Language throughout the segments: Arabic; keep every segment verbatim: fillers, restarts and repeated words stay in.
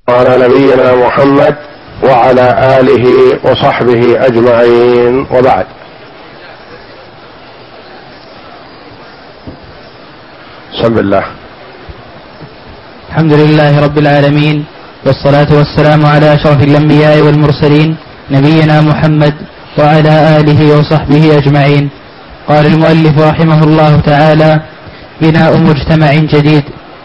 على نبينا محمد وعلى آله وصحبه أجمعين، وبعد. بسم الله. الحمد لله رب العالمين، والصلاة والسلام على أشرف الأنبياء والمرسلين نبينا محمد وعلى آله وصحبه أجمعين. قال المؤلف رحمه الله تعالى: بناء مجتمع جديد.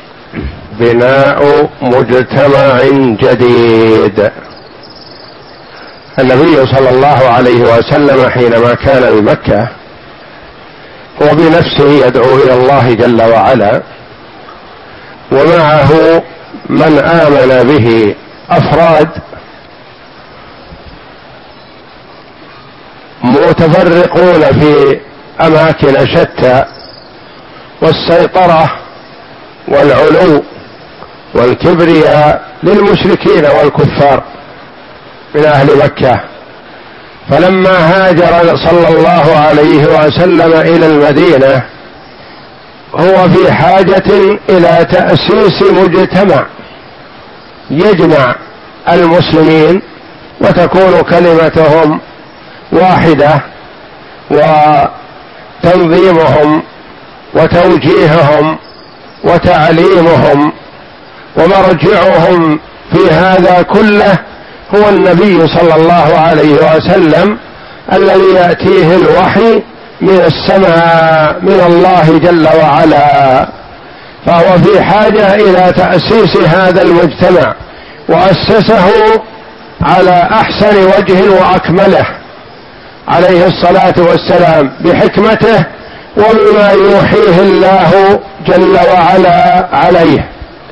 بناء مجتمع جديد. النبي صلى الله عليه وسلم حينما كان بمكة هو بنفسه يدعو إلى الله جل وعلا، ومعه من آمن به أفراد متفرقون في أماكن شتى، والسيطرة والعلو والكبرياء للمشركين والكفار من أهل مكة. فلما هاجر صلى الله عليه وسلم إلى المدينة هو في حاجة إلى تأسيس مجتمع يجمع المسلمين وتكون كلمتهم واحدة، وتنظيمهم وتوجيههم وتعليمهم ومرجعهم في هذا كله هو النبي صلى الله عليه وسلم الذي يأتيه الوحي من السماء من الله جل وعلا. فهو في حاجة إلى تأسيس هذا المجتمع، وأسسه على أحسن وجه وأكمله عليه الصلاة والسلام بحكمته وبما يوحيه الله جل وعلا عليه.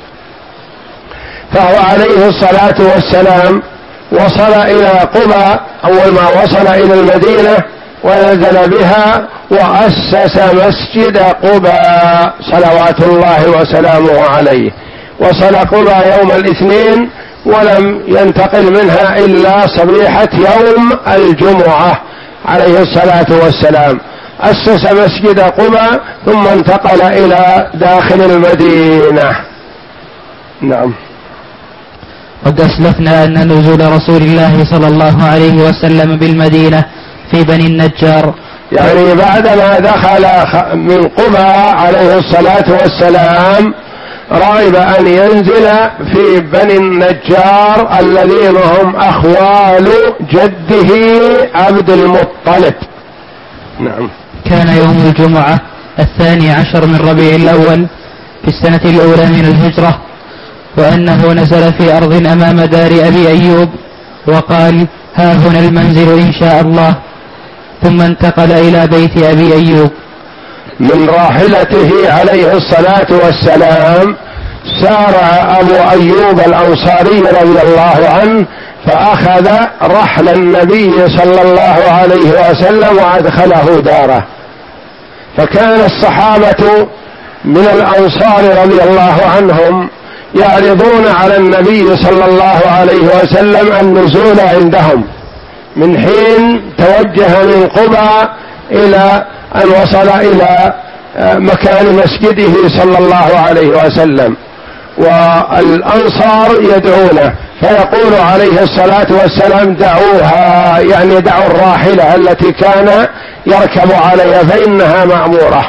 فهو عليه الصلاة والسلام وصل إلى قبى أول ما وصل إلى المدينة ونزل بها وأسس مسجد قبى صلوات الله وسلامه عليه. وصل قبى يوم الاثنين ولم ينتقل منها إلا صبيحة يوم الجمعة عليه الصلاة والسلام. أسس مسجد قبى ثم انتقل إلى داخل المدينة. نعم. قد أسلفنا أن نزول رسول الله صلى الله عليه وسلم بالمدينة في بني النجار، يعني بعدما دخل من قبى عليه الصلاة والسلام رغب أن ينزل في بني النجار الذين هم أخوال جده عبد المطلب. نعم. كان يوم الجمعة الثاني عشر من ربيع الأول في السنة الأولى من الهجرة، وأنه نزل في أرض أمام دار أبي أيوب وقال: ها هنا المنزل إن شاء الله، ثم انتقل إلى بيت أبي أيوب. من راحلته عليه الصلاة والسلام سارع أبو أيوب الأنصاري رضي الله عنه فأخذ رحل النبي صلى الله عليه وسلم وأدخله داره. فكان الصحابة من الأنصار رضي الله عنهم يعرضون على النبي صلى الله عليه وسلم النزول عندهم من حين توجه من قبى إلى أن وصل إلى مكان مسجده صلى الله عليه وسلم، والأنصار يدعونه فيقول عليه الصلاة والسلام: دعوها، يعني دعوا الراحلة التي كان يركب عليها فإنها مأمورة.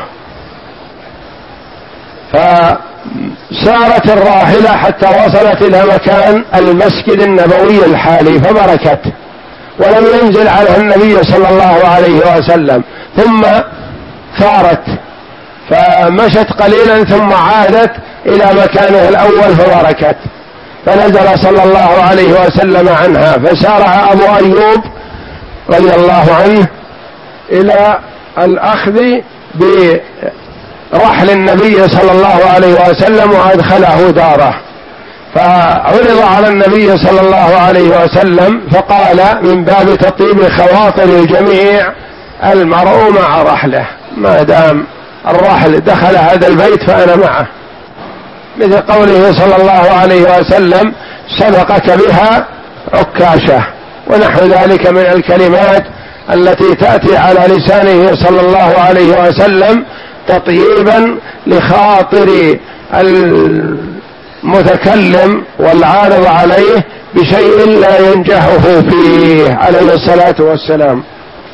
فسارت الراحلة حتى وصلت إلى مكان المسجد النبوي الحالي فبركت، ولم ينزل عليها النبي صلى الله عليه وسلم، ثم ثارت فمشت قليلا ثم عادت إلى مكانه الأول فبركت، فنزل صلى الله عليه وسلم عنها. فسارع أبو أيوب رضي الله عنه إلى الأخذ برحل النبي صلى الله عليه وسلم وأدخله داره. فعرض على النبي صلى الله عليه وسلم فقال من باب تطيب خواطر الجميع: المرء مع رحله، ما دام الرحل دخل هذا البيت فأنا معه، مثل قوله صلى الله عليه وسلم: سبقك بها عكاشة، ونحو ذلك من الكلمات التي تأتي على لسانه صلى الله عليه وسلم تطييبا لخاطر متكلم والعارض عليه بشيء لا ينجحه فيه عليه الصلاة والسلام.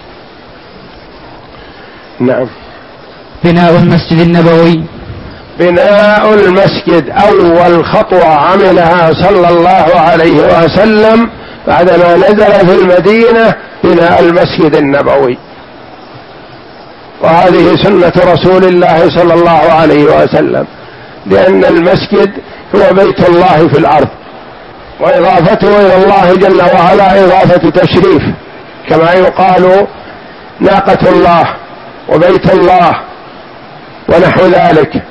نعم. بناء المسجد النبوي. بناء المسجد أول خطوة عملها صلى الله عليه وسلم بعدما نزل في المدينة بناء المسجد النبوي، وهذه سنة رسول الله صلى الله عليه وسلم، لأن المسجد هو بيت الله في الأرض، وإضافته إلى الله جل وعلا إضافة تشريف، كما يقال ناقة الله وبيت الله ونحو ذلك،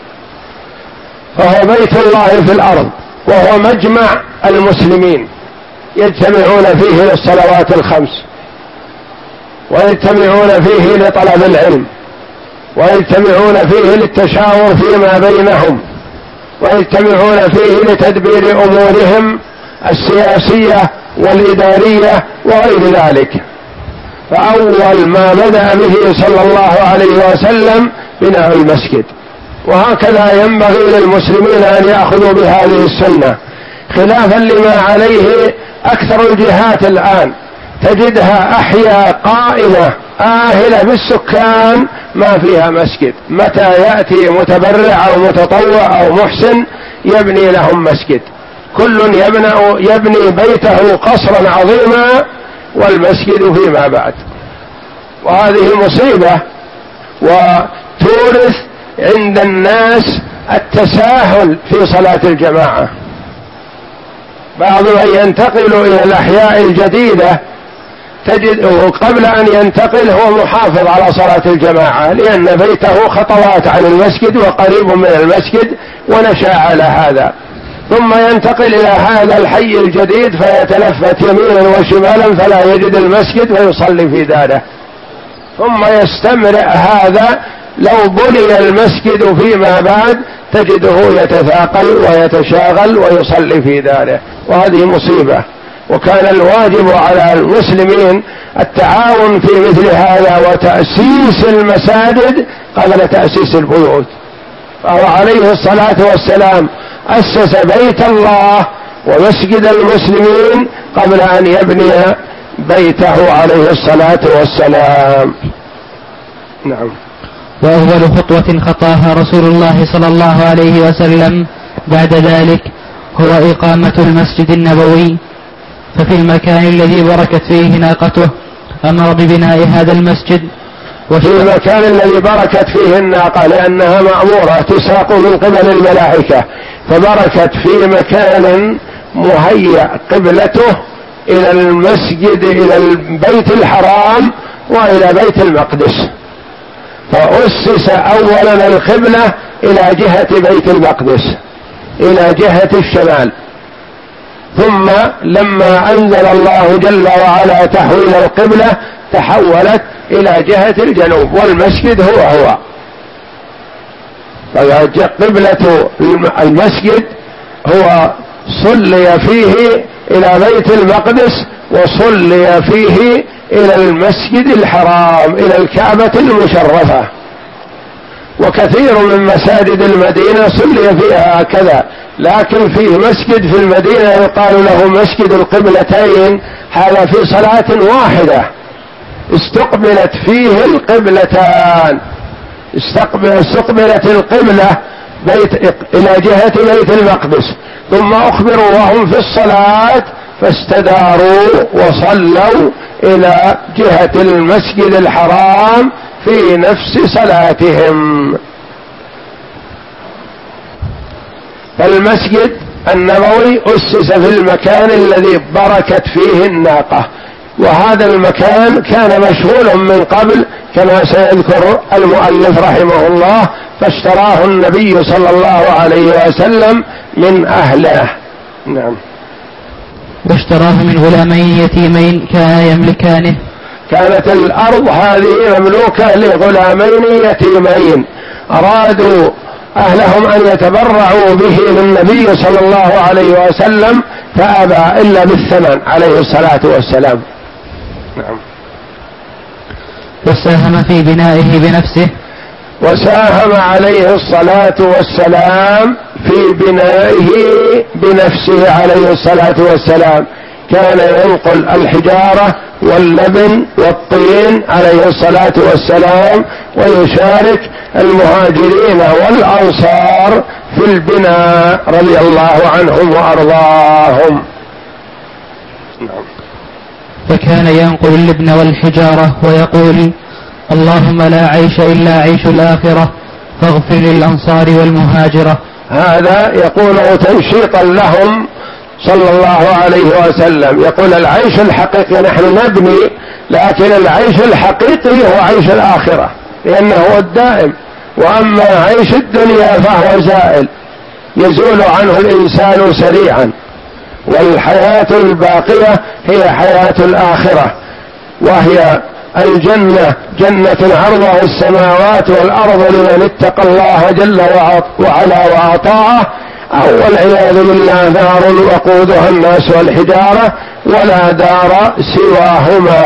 فهو بيت الله في الأرض، وهو مجمع المسلمين يجتمعون فيه للصلوات الخمس، ويجتمعون فيه لطلب العلم، ويجتمعون فيه للتشاور فيما بينهم، ويجتمعون فيه لتدبير أمورهم السياسية والإدارية وغير ذلك. فأول ما بدأ به صلى الله عليه وسلم بناء المسجد، وهكذا ينبغي للمسلمين أن يأخذوا بهذه السنة، خلافا لما عليه أكثر الجهات الآن، تجدها أحيا قائمة آهلة بالسكان ما فيها مسجد، متى يأتي متبرع أو متطوع أو محسن يبني لهم مسجد، كل يبني, يبني بيته قصرا عظيما والمسجد فيما بعد، وهذه مصيبة وتورث عند الناس التساهل في صلاة الجماعة. بعضهم ينتقل إلى الأحياء الجديدة تجد قبل أن ينتقل هو محافظ على صلاة الجماعة، لأن بيته خطوات عن المسجد وقريب من المسجد ونشأ على هذا، ثم ينتقل إلى هذا الحي الجديد فيتلفت يمينا وشمالا فلا يجد المسجد فيصلي في داره، ثم يستمر هذا. لو بني المسجد فيما بعد تجده يتثاقل ويتشاغل ويصلي في داره، وهذه مصيبة. وكان الواجب على المسلمين التعاون في مثل هذا وتأسيس المساجد قبل تأسيس البيوت، فهو عليه الصلاة والسلام أسس بيت الله ومسجد المسلمين قبل أن يبني بيته عليه الصلاة والسلام. نعم. وأول خطوة خطاها رسول الله صلى الله عليه وسلم بعد ذلك هو إقامة المسجد النبوي، ففي المكان الذي بركت فيه ناقته أمر ببناء هذا المسجد. وفي المكان الذي بركت فيه الناقة لأنها مأمورة تساق من قبل الملائكة، فبركت في مكان مهيأ قبلته إلى المسجد إلى البيت الحرام وإلى بيت المقدس، فأسس أولا القبلة إلى جهة بيت المقدس إلى جهة الشمال، ثم لما أنزل الله جل وعلا تحويل القبلة تحولت إلى جهة الجنوب، والمسجد هو هو. قبلة المسجد هو صلي فيه إلى بيت المقدس وصلي فيه إلى المسجد الحرام إلى الكعبة المشرفة، وكثير من مساجد المدينة صلي فيها هكذا، لكن فيه مسجد في المدينة يقال له مسجد القبلتين، هذا في صلاة واحدة استقبلت فيه القبلتان، استقبلت القبلة بيت إلى جهة بيت المقدس، ثم أخبروا وهم في الصلاة فاستداروا وصلوا إلى جهة المسجد الحرام في نفس صلاتهم. فالمسجد النبوي أسس في المكان الذي بركت فيه الناقة، وهذا المكان كان مشغول من قبل كما سيذكر المؤلف رحمه الله، فاشتراه النبي صلى الله عليه وسلم من أهله. نعم. واشتراه من غلامين يتيمين كانا يملكانه. كانت الأرض هذه مملوكة لغلامين يتيمين أرادوا أهلهم أن يتبرعوا به للنبي صلى الله عليه وسلم فأبى إلا بالثمن عليه الصلاة والسلام. نعم. وساهم في بنائه بنفسه. وساهم عليه الصلاة والسلام في بنائه بنفسه عليه الصلاة والسلام، كان ينقل الحجارة واللبن والطين عليه الصلاة والسلام، ويشارك المهاجرين والأنصار في البناء رضي الله عنهم وأرضاهم. فكان ينقل اللبن والحجارة ويقول: اللهم لا عيش إلا عيش الآخرة فاغفر للأنصار والمهاجرة. هذا يقول تنشيطا لهم صلى الله عليه وسلم، يقول العيش الحقيقي نحن نبني، لكن العيش الحقيقي هو عيش الآخرة لأنه هو الدائم، وأما عيش الدنيا فهو زائل يزول عنه الإنسان سريعا، والحياة الباقية هي حياة الآخرة، وهي الجنة جنة عرضها السماوات والأرض لمن اتقى الله جل وعلا وأطاعه، أو والعياذ بالله نار وقودها الناس والحجارة ولا دار سواهما.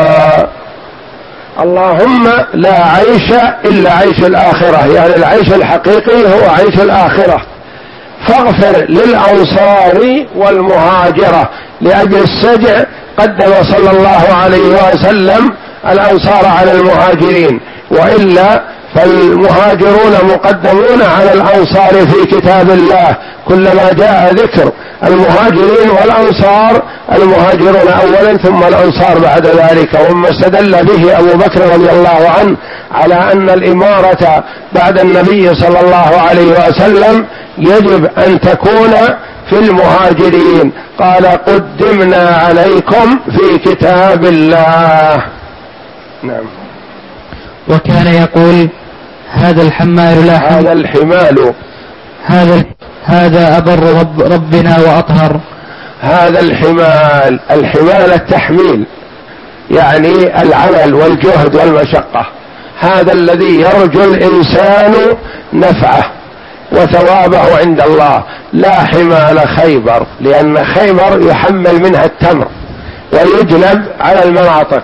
اللهم لا عيش إلا عيش الآخرة، يعني العيش الحقيقي هو عيش الآخرة، فاغفر للأنصار والمهاجرة. لأجل السجع قدم صلى الله عليه وسلم الأنصار على المهاجرين، وإلا فالمهاجرون مقدمون على الأنصار في كتاب الله، كلما جاء ذكر المهاجرين والأنصار المهاجرون أولا ثم الأنصار بعد ذلك. وما استدل به أبو بكر رضي الله عنه على أن الإمارة بعد النبي صلى الله عليه وسلم يجب أن تكون في المهاجرين، قال: قدمنا عليكم في كتاب الله. نعم. وكان يقول: هذا الحمال لا حمل هذا الحمال هذا هذا أبر رب ربنا وأطهر. هذا الحمال، الحمال التحميل يعني العمل والجهد والمشقة، هذا الذي يرجو الإنسان نفعه وثوابه عند الله، لا حمال خيبر، لأن خيبر يحمل منها التمر ويجلب على المناطق،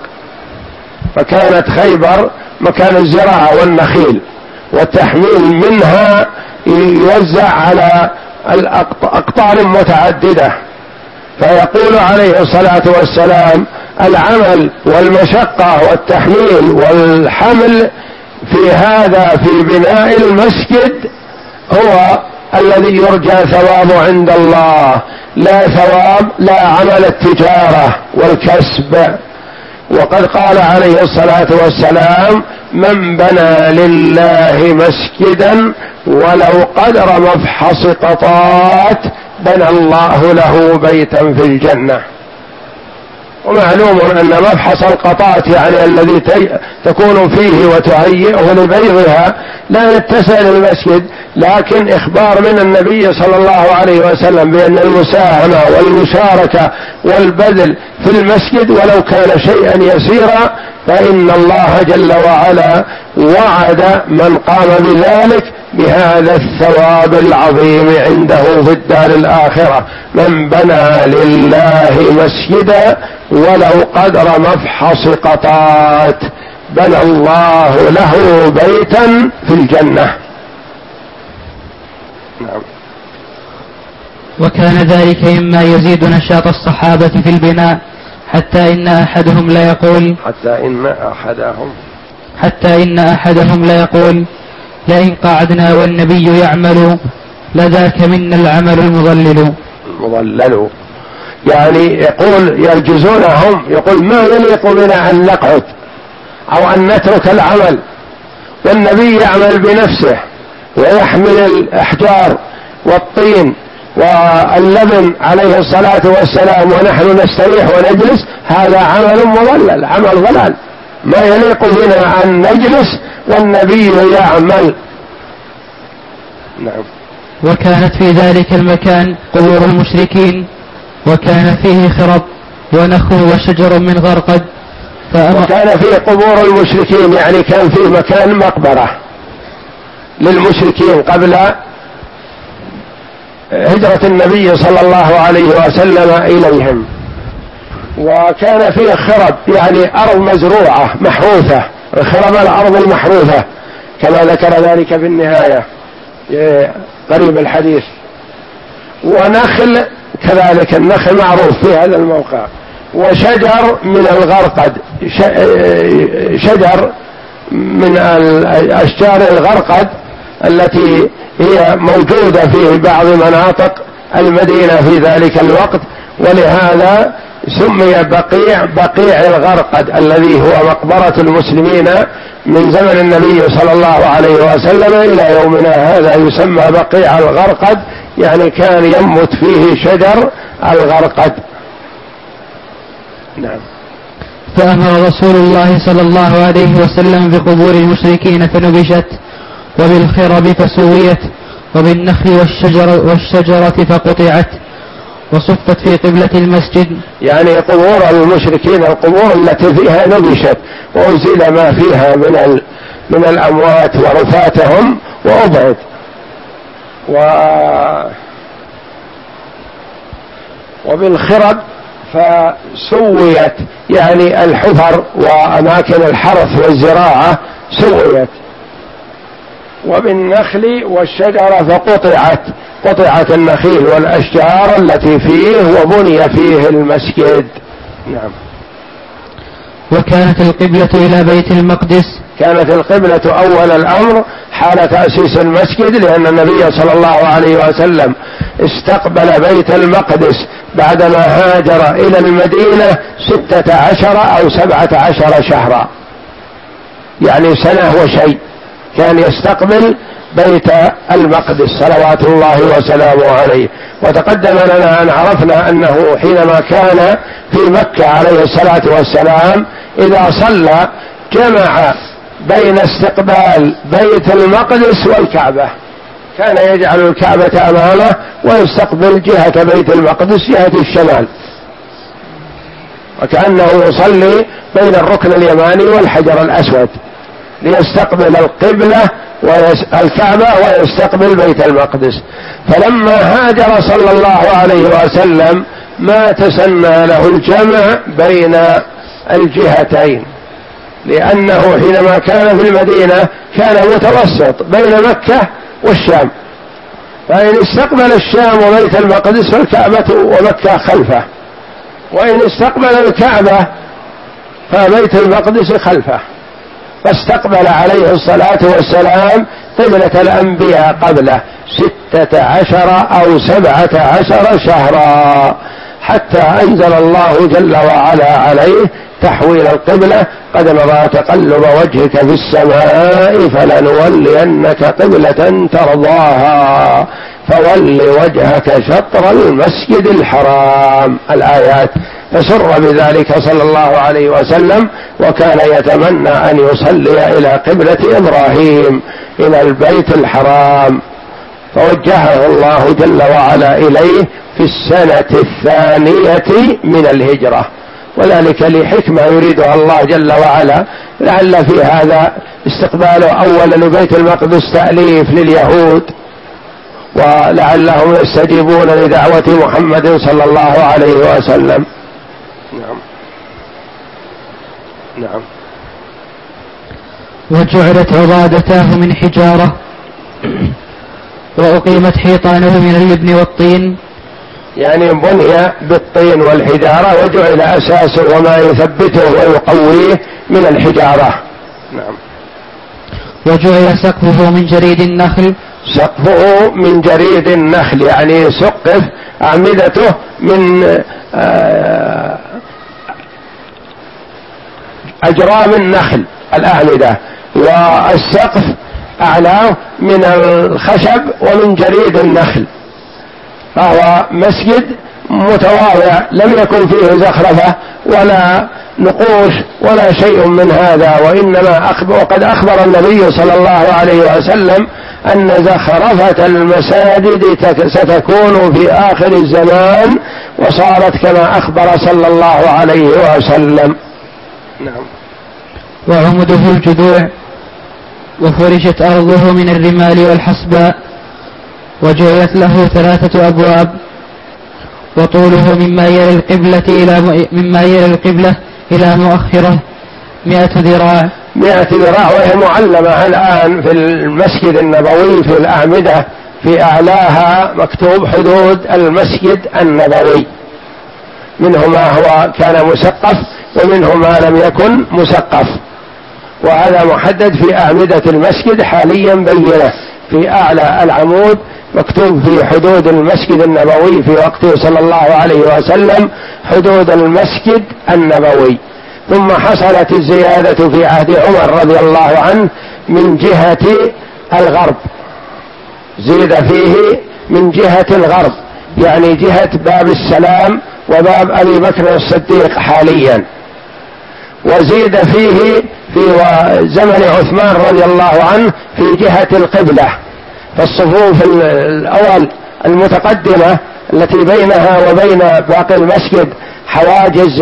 فكانت خيبر مكان الزراعة والنخيل، والتحميل منها يوزع على الأقطار متعددة. فيقول عليه الصلاة والسلام: العمل والمشقة والتحميل والحمل في هذا في بناء المسجد هو الذي يرجى ثوابه عند الله، لا ثواب لا عمل التجارة والكسب. وقد قال عليه الصلاة والسلام: من بنى لله مسجدا ولو قدر مفحص قطات بنى الله له بيتا في الجنة. ومعلوم أن مفحص القطات يعني الذي تكون فيه وتهيئه لبيضها لا يتسع للمسجد، لكن إخبار من النبي صلى الله عليه وسلم بأن المساهمة والمشاركة والبذل في المسجد ولو كان شيئا يسيرا فإن الله جل وعلا وعد من قام بذلك بهذا الثواب العظيم عنده في الدار الآخرة: من بنى لله مسجدا ولو قدر مفحص قطات بنى الله له بيتا في الجنة. نعم. وكان ذلك مما يزيد نشاط الصحابة في البناء، حتى إن أحدهم لا يقول حتى إن أحدهم حتى إن أحدهم لا يقول: لئن قعدنا والنبي يعمل لذاك منا العمل المضلل. المضلل يعني يقول يرجزونهم، يقول ما يليق بنا أن نقعد أو أن نترك العمل، والنبي يعمل بنفسه ويحمل الأحجار والطين واللبن عليه الصلاة والسلام ونحن نستريح ونجلس، هذا عمل مضلل، عمل ضلال، ما يليق بنا أن نجلس والنبي يعمل. نعم. وكانت في ذلك المكان قبور المشركين، وكان فيه خرب ونخل وشجر من غرقد. وكان فيه قبور المشركين يعني كان فيه مكان مقبرة للمشركين قبل هجرة النبي صلى الله عليه وسلم إليهم، وكان فيه خرب يعني أرض مزروعة محروثة، خرب الأرض المحروثة كما ذكر ذلك في النهاية قريب الحديث. ونخل كذلك، النخل معروف في هذا الموقع. وشجر من الغرقد، شجر من أشجار الغرقد التي هي موجودة في بعض مناطق المدينة في ذلك الوقت، ولهذا سمي بقيع بقيع الغرقد الذي هو مقبرة المسلمين من زمن النبي صلى الله عليه وسلم إلى يومنا هذا، يسمى بقيع الغرقد، يعني كان ينبت فيه شجر الغرقد. نعم. فأمر رسول الله صلى الله عليه وسلم بقبور المشركين فنبشت، وبالخرب فسويت، وبالنخل والشجر والشجرة فقطعت، وصفت في قبلة المسجد. يعني قبور المشركين القبور التي فيها نبشت وأزيل ما فيها من من الأموات ورفاتهم وأبعد. و وبالخرب فسويت، يعني الحفر وأماكن الحرث والزراعة سويت. وبالنخل والشجرة فقطعت، قطعت النخيل والأشجار التي فيه وبني فيه المسجد. نعم. وكانت القبلة إلى بيت المقدس. كانت القبلة أول الأمر حال تأسيس المسجد، لأن النبي صلى الله عليه وسلم استقبل بيت المقدس بعدما هاجر إلى المدينة ستة عشر أو سبعة عشر شهرا، يعني سنة وشيء كان يستقبل بيت المقدس صلوات الله وسلامه عليه. وتقدم لنا أن عرفنا أنه حينما كان في مكة عليه الصلاة والسلام إذا صلى جمع بين استقبال بيت المقدس والكعبة، كان يجعل الكعبة أمامه ويستقبل جهة بيت المقدس جهة الشمال، وكأنه يصلي بين الركن اليماني والحجر الأسود ليستقبل القبلة والكعبة ويستقبل بيت المقدس. فلما هاجر صلى الله عليه وسلم ما تسنى له الجمع بين الجهتين، لأنه حينما كان في المدينة كان متوسط بين مكة والشام، فإن استقبل الشام وبيت المقدس فالكعبة ومكة خلفه، وإن استقبل الكعبة فبيت المقدس خلفه، فاستقبل عليه الصلاة والسلام قبلة الأنبياء قبله ستة عشر أو سبعة عشر شهرا، حتى أنزل الله جل وعلا عليه تحويل القبلة: قد نرى تقلب وجهك في السماء فلنولينك قبلة ترضاها فول وجهك شطر المسجد الحرام، الآيات. فسر بذلك صلى الله عليه وسلم، وكان يتمنى أن يصلي إلى قبلة إبراهيم إلى البيت الحرام، فوجهه الله جل وعلا إليه في السنة الثانية من الهجرة، وذلك لحكمة يريدها الله جل وعلا، لعل في هذا استقباله أولا لبيت المقدس تأليف لليهود، ولعلهم يستجيبون لدعوة محمد صلى الله عليه وسلم. نعم. نعم. وجعلت عضادتاه من حجارة، وأقيمت حيطانه من اللبن والطين، يعني بني بالطين والحجارة، وجعل أساسه وما يثبته ويقويه من الحجارة. نعم. وجعل سقفه من جريد النخل، سقفه من جريد النخل، يعني سقف أعمدته من أجرام النخل الأعمدة، والسقف أعلاه من الخشب ومن جريد النخل، فهو مسجد متواضع لم يكن فيه زخرفة ولا نقوش ولا شيء من هذا، وإنما أخبر وقد أخبر النبي صلى الله عليه وسلم أن زخرفة المساجد ستكون في آخر الزمان، وصارت كما أخبر صلى الله عليه وسلم. نعم. وعمده الجذوع، وفرشت أرضه من الرمال والحصباء، وجعلت له ثلاثة أبواب، وطوله مما يلي القبلة إلى مما يلي القبلة إلى مؤخرة مئة ذراع. مئة ذراع، وهي معلمة الآن في المسجد النبوي في الأعمدة، في أعلاها مكتوب حدود المسجد النبوي، منه ما هو كان مسقف ومنه ما لم يكن مسقف، وهذا محدد في أعمدة المسجد حاليا بينه في أعلى العمود مكتوب في حدود المسجد النبوي في وقته صلى الله عليه وسلم حدود المسجد النبوي. ثم حصلت الزيادة في عهد عمر رضي الله عنه من جهة الغرب، زيد فيه من جهة الغرب، يعني جهة باب السلام وباب أبي بكر الصديق حاليا، وزيد فيه في زمن عثمان رضي الله عنه في جهة القبلة، فالصفوف الأول المتقدمة التي بينها وبين باقي المسجد حواجز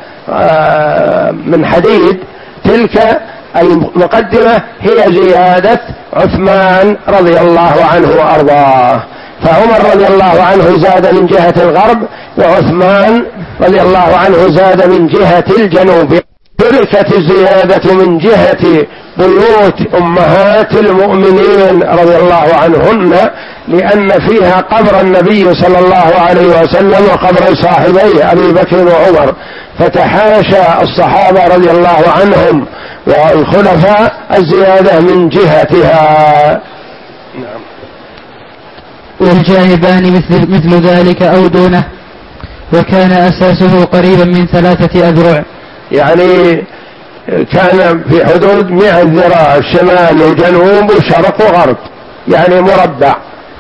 من حديد، تلك المقدمة هي زيادة عثمان رضي الله عنه وأرضاه، فعمر رضي الله عنه زاد من جهة الغرب، وعثمان رضي الله عنه زاد من جهة الجنوب. تركت الزيادة من جهة بيوت أمهات المؤمنين رضي الله عنهن، لأن فيها قبر النبي صلى الله عليه وسلم وقبر صاحبيه أبي بكر وعمر، فتحاشى الصحابة رضي الله عنهم والخلفاء الزيادة من جهتها. نعم. والجانبان مثل, مثل ذلك أو دونه، وكان أساسه قريبا من ثلاثة أذرع، يعني كان في حدود مئة ذراع، شمال وجنوب وشرق وغرب، يعني مربع.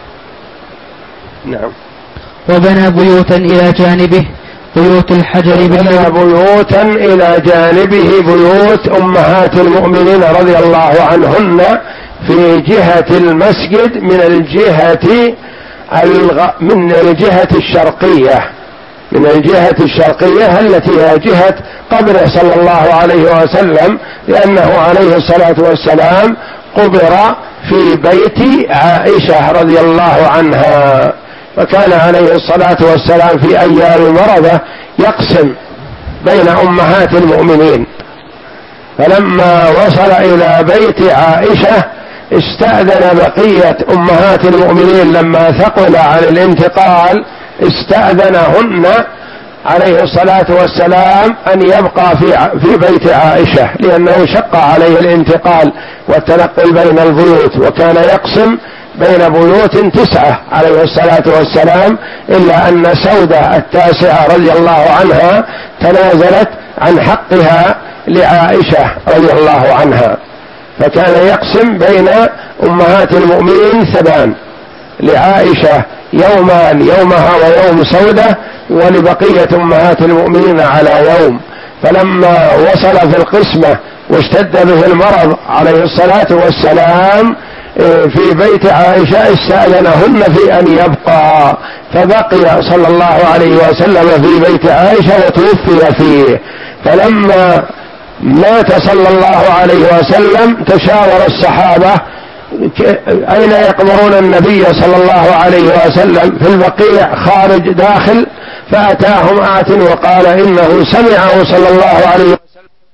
نعم. وبنى بيوتا إلى جانبه بيوت الحجر، بنى بيوتا إلى جانبه بيوت أمهات المؤمنين رضي الله عنهن في جهة المسجد من الجهة الغ... من الجهة الشرقية، من الجهة الشرقية التي هي جهة قبره صلى الله عليه وسلم، لأنه عليه الصلاة والسلام قبر في بيت عائشة رضي الله عنها، فكان عليه الصلاة والسلام في أيام مرضه يقسم بين أمهات المؤمنين، فلما وصل إلى بيت عائشة استأذن بقية أمهات المؤمنين لما ثقل عن الانتقال، استأذنهن عليه الصلاة والسلام أن يبقى في في بيت عائشة، لأنه شق عليه الانتقال والتنقل بين البيوت، وكان يقسم بين بيوت تسعة عليه الصلاة والسلام، إلا أن سودة التاسعة رضي الله عنها تنازلت عن حقها لعائشة رضي الله عنها، فكان يقسم بين أمهات المؤمنين ثمان، لعائشة يومان يومها ويوم سودة، ولبقية أمهات المؤمنين على يوم. فلما وصل في القسمة واشتد به المرض عليه الصلاة والسلام في بيت عائشة استأذنهن في أن يبقى، فبقي صلى الله عليه وسلم في بيت عائشة وتوفي فيه. فلما مات صلى الله عليه وسلم تشاور الصحابة أين يقبرون النبي صلى الله عليه وسلم، في البقيع خارج داخل، فأتاهم آت وقال إنه سمعه صلى الله عليه وسلم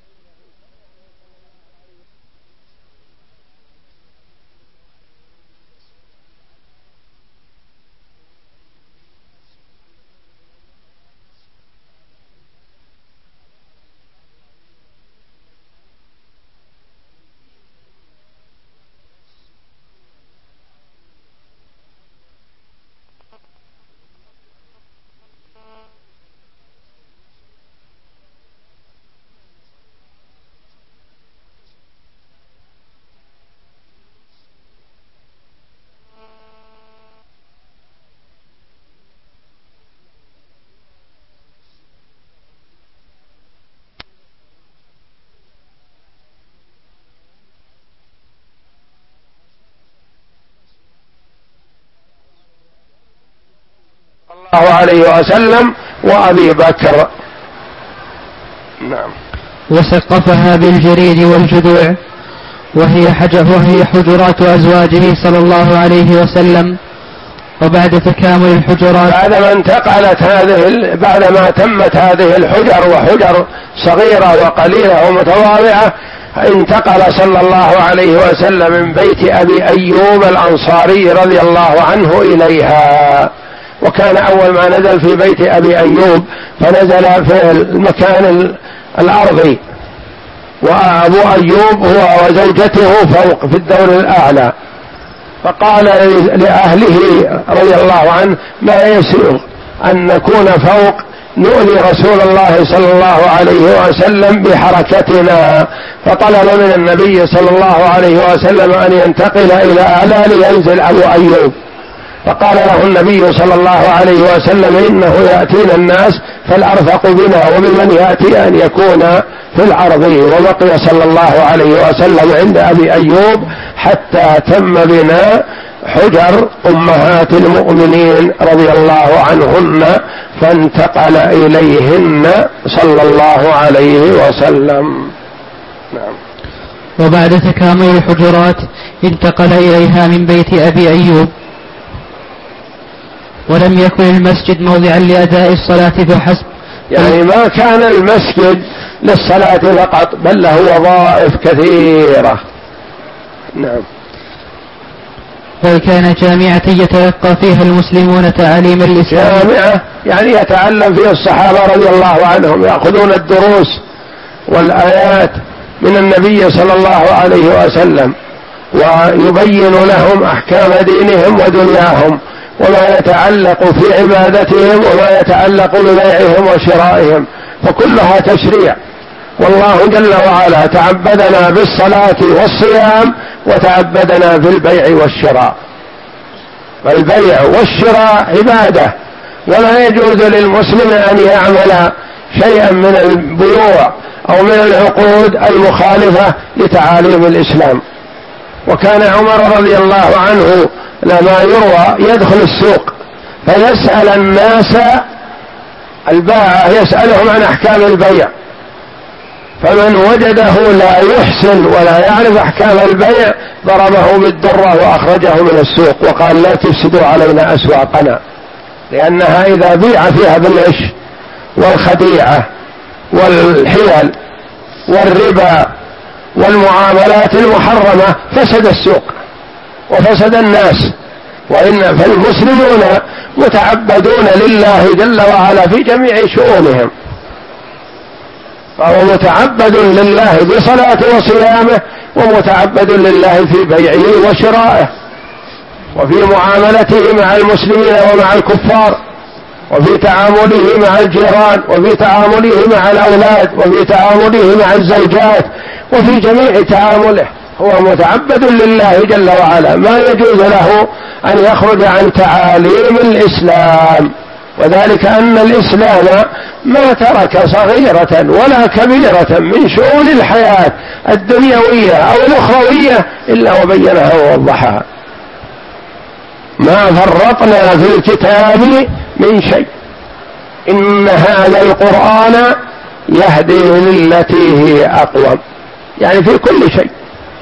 الله عليه وسلم وأبي بكر. نعم. وسقفها بالجريد والجذوع، وهي حجر وهي حجرات أزواجه صلى الله عليه وسلم. وبعد تكامل الحجرات، بعدما انتقلت هذه بعدما تمت هذه الحجر، وحجر صغيرة وقليلة ومتواضعة، انتقل صلى الله عليه وسلم من بيت أبي أيوب الأنصاري رضي الله عنه إليها، وكان أول ما نزل في بيت أبي أيوب فنزل في المكان الأرضي، وأبو أيوب هو وزوجته فوق في الدور الأعلى، فقال لأهله رضي الله عنه: ما يسر أن نكون فوق نؤذي رسول الله صلى الله عليه وسلم بحركتنا، فطلب من النبي صلى الله عليه وسلم أن ينتقل إلى أعلى لينزل أبو أيوب، فقال له النبي صلى الله عليه وسلم: إنه يأتينا الناس فالأرفق بنا وبمن يأتي أن يكون في العرض. وبقي صلى الله عليه وسلم عند أبي أيوب حتى تم بنا حجر أمهات المؤمنين رضي الله عنهن، فانتقل إليهن صلى الله عليه وسلم. نعم. وبعد تكامل الحجرات انتقل إليها من بيت أبي أيوب، ولم يكن المسجد موضعا لأداء الصلاة فحسب، يعني ما كان المسجد للصلاة فقط بل له وظائف كثيرة. نعم. بل كان جامعة يتلقى فيها المسلمون تعاليم الإسلام. جامعة يعني يتعلم فيها الصحابة رضي الله عنهم، يأخذون الدروس والآيات من النبي صلى الله عليه وسلم، ويبين لهم أحكام دينهم ودنياهم، وما يتعلق في عبادتهم وما يتعلق ببيعهم وشرائهم، فكلها تشريع. والله جل وعلا تعبدنا بالصلاة والصيام وتعبدنا بالبيع والشراء، فالبيع والشراء عبادة، ولا يجوز للمسلم أن يعمل شيئا من البيوع أو من العقود المخالفة لتعاليم الإسلام. وكان عمر رضي الله عنه لما يروى يدخل السوق فيسأل الناس البائع، يسألهم عن أحكام البيع، فمن وجده لا يحسن ولا يعرف أحكام البيع ضربه بالدرة وأخرجه من السوق، وقال: لا تفسدوا علينا أسواقنا، لأنها إذا بيع فيها بالغش والخديعة والحيل والربا والمعاملات المحرمة فسد السوق وفسد الناس. وإن فالمسلمون متعبدون لله جل وعلا في جميع شؤونهم، فهو متعبد لله بصلاته وصيامه، ومتعبد لله في بيعه وشرائه، وفي معاملته مع المسلمين ومع الكفار، وفي تعامله مع الجيران، وفي تعامله مع الأولاد، وفي تعامله مع الزوجات، وفي جميع تعامله هو متعبد لله جل وعلا، ما يجوز له أن يخرج عن تعاليم الإسلام. وذلك أن الإسلام ما ترك صغيرة ولا كبيرة من شؤون الحياة الدنيوية أو الأخروية إلا وبينها ووضحها، ما فرطنا في الكتاب من شيء، إن هذا القرآن يهدي للتي هي أقوم، يعني في كل شيء.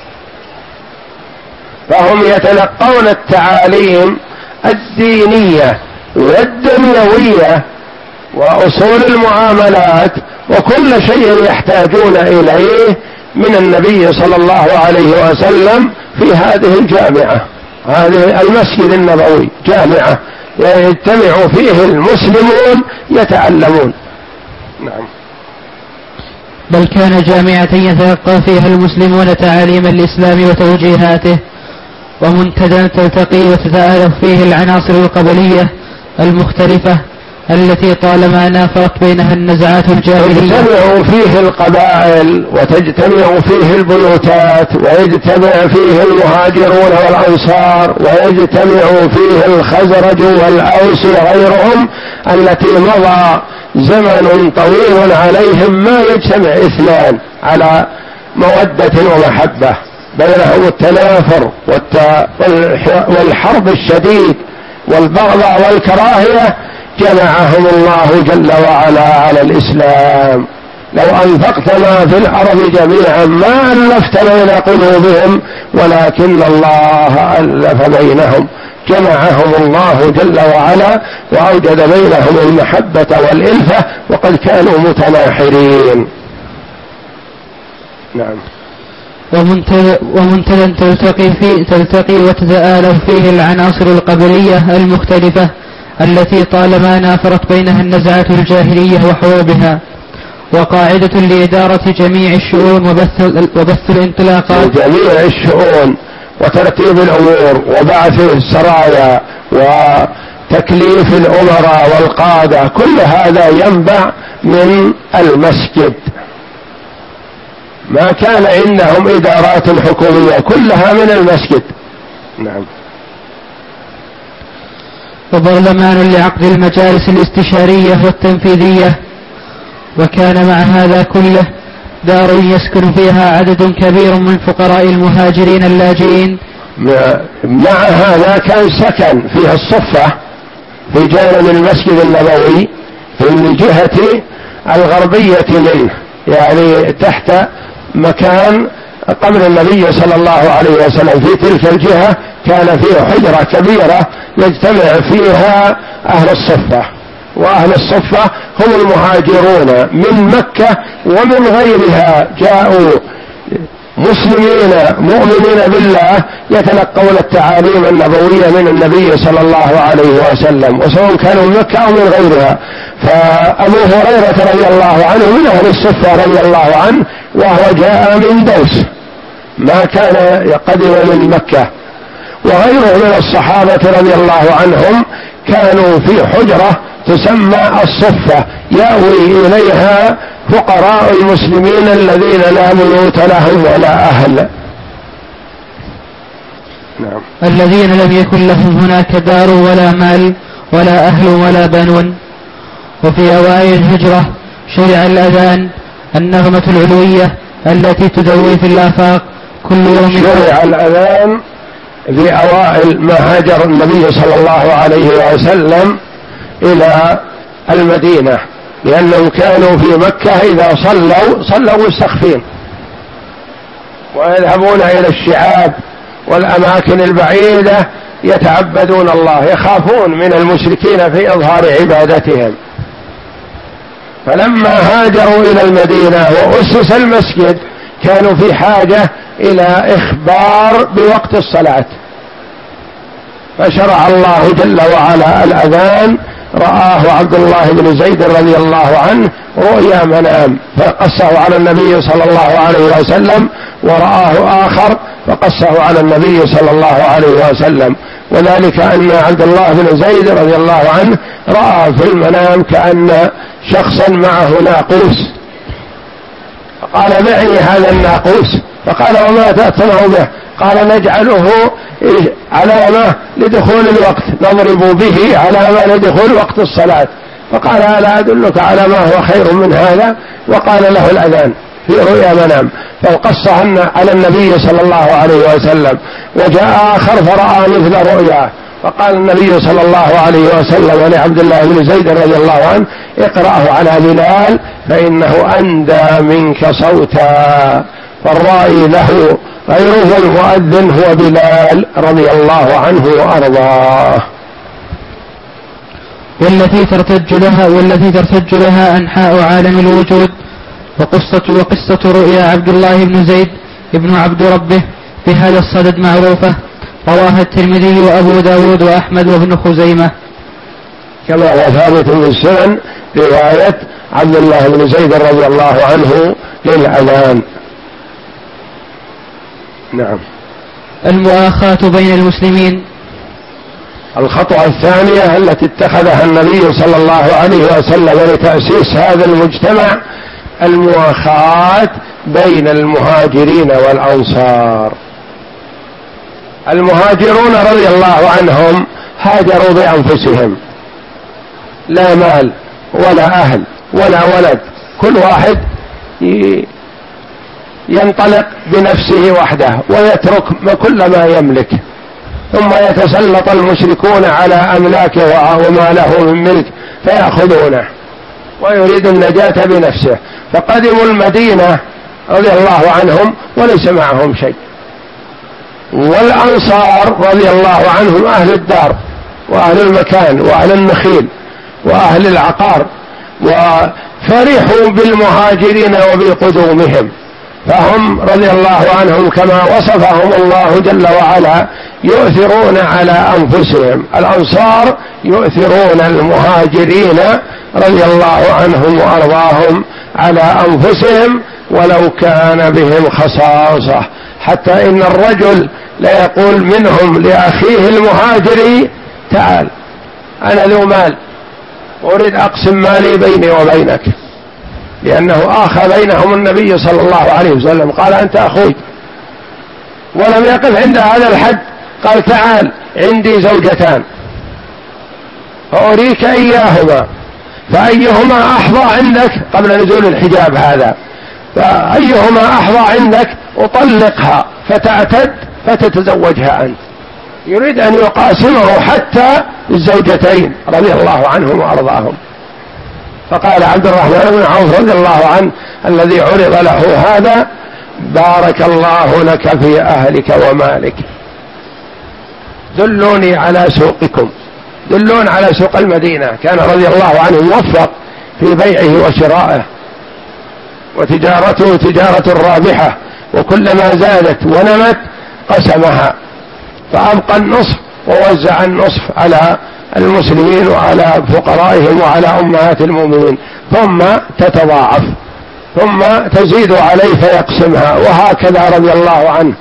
فهم يتلقون التعاليم الدينية والدنيوية وأصول المعاملات وكل شيء يحتاجون إليه من النبي صلى الله عليه وسلم في هذه الجامعة، هذه المسجد النبوي جامعة يجتمع فيه المسلمون يتعلمون. نعم. بل كان جامعة يتلقى فيها المسلمون تعاليم الإسلام وتوجيهاته، ومنتدى تلتقي وتتآلف فيه العناصر القبلية المختلفة التي طالما نافرت بينها النزعات الجاهلية. تجتمع فيه القبائل وتجتمع فيه البيوتات، ويجتمع فيه المهاجرون والأنصار، ويجتمع فيه الخزرج والأوس وغيرهم التي مضى زمن طويل عليهم ما يجتمع اثنان على مودة ومحبة، بينهم التنافر والحرب الشديد والبغضاء والكراهية، جمعهم الله جل وعلا على الإسلام. لو أنفقت ما في الأرض جميعا ما ألفت بين قلوبهم ولكن الله ألف بينهم، جمعهم الله جل وعلا وأوجد بينهم المحبة والإلفة، وقد كانوا متناحرين. نعم. ومنتدى تلتقي, فيه تلتقي وتتآلف فيه العناصر القبلية المختلفة التي طالما نافرت بينها النزعات الجاهلية وحروبها، وقاعدة لإدارة جميع الشؤون وبث, وبث الانطلاقات جميع الشؤون وترتيب الأمور وبعث السرايا وتكليف الأمراء والقادة، كل هذا ينبع من المسجد. ما كان عندهم إدارات حكومية، كلها من المسجد. نعم. وبرلمان لعقد المجالس الاستشارية والتنفيذية. وكان مع هذا كله دار يسكن فيها عدد كبير من فقراء المهاجرين اللاجئين. مع هذا كان سكن فيها الصفة في جانب المسجد النبوي في الجهة الغربية منه، يعني تحت مكان قبر النبي صلى الله عليه وسلم. في تلك الجهة كان فيه حجرة كبيرة يجتمع فيها أهل الصفة، وأهل الصفة هم المهاجرون من مكة ومن غيرها، جاءوا مسلمين مؤمنين بالله يتلقون التعاليم النبوية من النبي صلى الله عليه وسلم، وسواء كانوا من مكة أو من غيرها. فأبو هريرة رضي الله عنه من أهل الصفة رضي الله عنه، وهو جاء من دوس، ما كان يقدم من مكة. وغيره من الصحابة رضي الله عنهم كانوا في حجرة تسمى الصفة يأوي إليها فقراء المسلمين الذين لا بيوت لهم ولا أهل. نعم. الذين لم يكن لهم هناك دار ولا مال ولا أهل ولا بنون. وفي أوائل الهجرة شرع الأذان النغمة العلوية التي تدوي في الآفاق كل يوم. شرع الأذان في أوائل ما هاجر النبي صلى الله عليه وسلم إلى المدينة، لأنهم كانوا في مكة إذا صلوا صلوا مستخفين، ويذهبون إلى الشعاب والأماكن البعيدة يتعبدون الله، يخافون من المشركين في إظهار عبادتهم. فلما هاجروا إلى المدينة وأسس المسجد كانوا في حاجة إلى إخبار بوقت الصلاة، فشرع الله جل وعلا الأذان. رآه عبد الله بن زيد رضي الله عنه رؤيا منام فقصه على النبي صلى الله عليه وسلم، ورآه آخر فقصه على النبي صلى الله عليه وسلم. وذلك أن عبد الله بن زيد رضي الله عنه رأى في المنام كأن شخصا معه ناقوس، فقال معي هذا الناقوس، فقال وما تأتمه به؟ قال نجعله علامة لدخول الوقت، نضرب به علامة لدخول وقت الصلاة. فقال ألا أدلك على ما هو خير من هذا؟ وقال له الأذان في رؤيا منام، فقصها على النبي صلى الله عليه وسلم. وجاء آخر فرأى مثل رؤيا، فقال النبي صلى الله عليه وسلم لعبد الله بن زيد رضي الله عنه اقرأه على بلال فإنه أندى منك صوتا. فالرائي له غيره المؤذن هو بلال رضي الله عنه وأرضاه. والتي ترتج لها والتي ترتج لها أنحاء عالم الوجود. وقصة وقصة رؤيا عبد الله بن زيد ابن عبد ربه بهذا الصدد معروفة، رواها الترمذي وأبو داود وأحمد وابن خزيمة. كما هو ثابت في السنن رواية عبد الله بن زيد رضي الله عنه للأذان. نعم. المؤاخاة بين المسلمين. الخطوة الثانية التي اتخذها النبي صلى الله عليه وسلم لتأسيس هذا المجتمع المؤاخاة بين المهاجرين والأنصار. المهاجرون رضي الله عنهم هاجروا بأنفسهم، لا مال ولا أهل ولا ولد، كل واحد ينطلق بنفسه وحده ويترك كل ما يملك، ثم يتسلط المشركون على أملاكه وما له من ملك فيأخذونه، ويريد النجاة بنفسه. فقدموا المدينة رضي الله عنهم وليس معهم شيء. والأنصار رضي الله عنهم أهل الدار وأهل المكان وأهل النخيل وأهل العقار، وفرحوا بالمهاجرين وبقدومهم، فهم رضي الله عنهم كما وصفهم الله جل وعلا يؤثرون على أنفسهم. الأنصار يؤثرون المهاجرين رضي الله عنهم وأرضاهم على أنفسهم ولو كان بهم خصاصة، حتى إن الرجل لا يقول منهم لأخيه المهاجري تعال أنا ذو مال أريد أقسم مالي بيني وبينك، لأنه آخى بينهم النبي صلى الله عليه وسلم قال أنت أخوي، ولم يقف عند هذا الحد قال تعال عندي زوجتان فأريك إياهما فأيهما أحظى عندك قبل نزول الحجاب هذا، فأيهما أحظى عندك أطلقها فتعتد فتتزوجها أنت. يريد أن يقاسمه حتى الزوجتين رضي الله عنهم وأرضاهم. فقال عبد الرحمن بن عوف رضي الله عنه الذي عرض له هذا بارك الله لك في أهلك ومالك، دلوني على سوقكم، دلون على سوق المدينة. كان رضي الله عنه موفق في بيعه وشرائه، وتجارته تجارة رابحة، وكلما زادت ونمت قسمها فأبقى النصف ووزع النصف على المسلمين وعلى فقرائهم وعلى أمهات المؤمنين، ثم تتضاعف ثم تزيد عليه فيقسمها، وهكذا رضي الله عنه.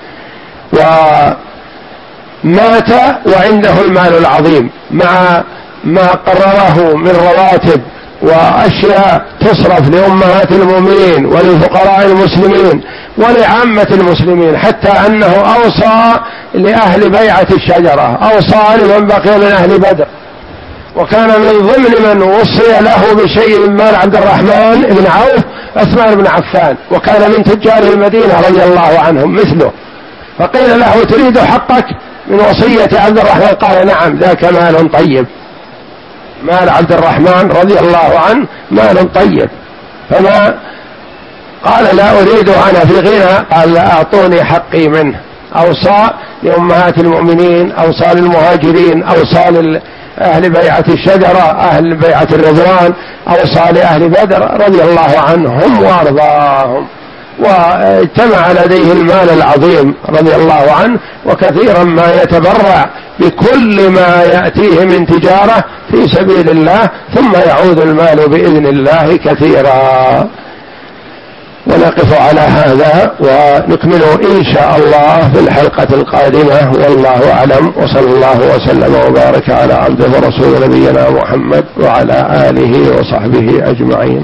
ومات وعنده المال العظيم مع ما قرره من رواتب وأشياء تصرف لأمهات المؤمنين ولفقراء المسلمين ولعامة المسلمين، حتى أنه أوصى لأهل بيعة الشجرة، أوصى لمن بقي من أهل بدر. وكان من ضمن من وصي له بشيء من مال عبد الرحمن بن عوف عثمان بن عفان، وكان من تجار المدينة رضي الله عنهم مثله. فقيل له تريد حقك من وصية عبد الرحمن؟ قال نعم ذاك مال طيب، مال عبد الرحمن رضي الله عنه مال طيب. فما قال لا أريد أنا في غنى، قال لا أعطوني حقي منه. أوصى لأمهات المؤمنين، أوصى للمهاجرين، أوصى لأهل بيعة الشجرة أهل بيعة الرضوان، أوصى لأهل بدر رضي الله عنهم وأرضاهم. واجتمع لديه المال العظيم رضي الله عنه، وكثيرا ما يتبرع بكل ما يأتيه من تجارة في سبيل الله، ثم يعود المال بإذن الله كثيرا. ونقف على هذا ونكمل إن شاء الله في الحلقة القادمة، والله أعلم، وصلى الله وسلم وبارك على عبده ورسول نبينا محمد وعلى آله وصحبه أجمعين.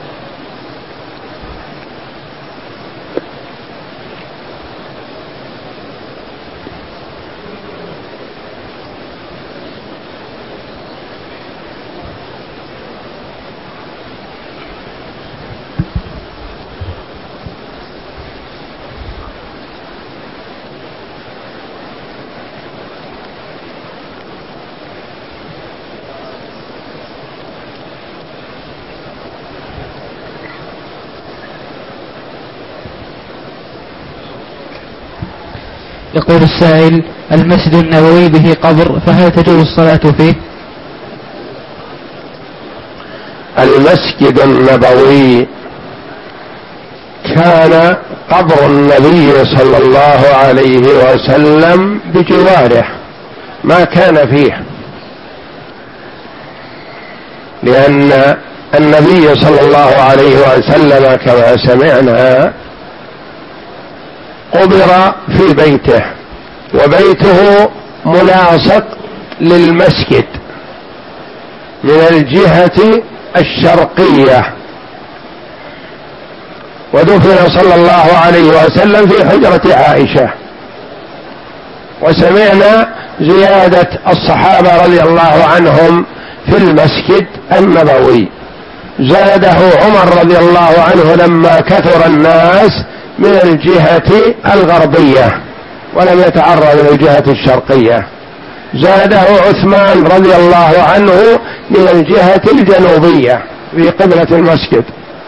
يقول السائل: المسجد النبوي به قبر، فهل تجوز الصلاة فيه؟ المسجد النبوي كان قبر النبي صلى الله عليه وسلم بجواره، ما كان فيه، لأن النبي صلى الله عليه وسلم كما سمعنا قبر في بيته، وبيته ملاصق للمسجد من الجهة الشرقية، ودفن صلى الله عليه وسلم في حجرة عائشة. وسمعنا زيادة الصحابة رضي الله عنهم في المسجد النبوي، زاده عمر رضي الله عنه لما كثر الناس من الجهة الغربية ولم يتعرض من الجهة الشرقية، زاده عثمان رضي الله عنه من الجهة الجنوبية في قبلة المسجد.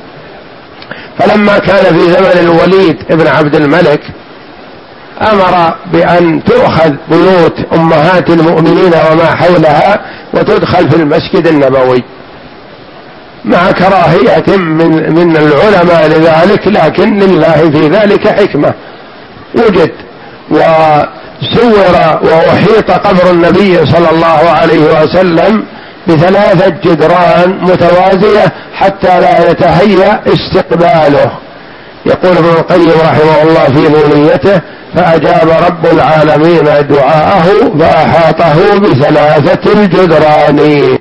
فلما كان في زمن الوليد بن عبد الملك أمر بأن تؤخذ بيوت أمهات المؤمنين وما حولها وتدخل في المسجد النبوي، مع كراهية من من العلماء لذلك، لكن لله في ذلك حكمة. وجد وسور وأحيط قبر النبي صلى الله عليه وسلم بثلاثة جدران متوازية حتى لا يتهيأ استقباله. يقول ابن القيم رحمه الله في نونيته: فأجاب رب العالمين دعاءه فأحاطه بثلاثة الجدران.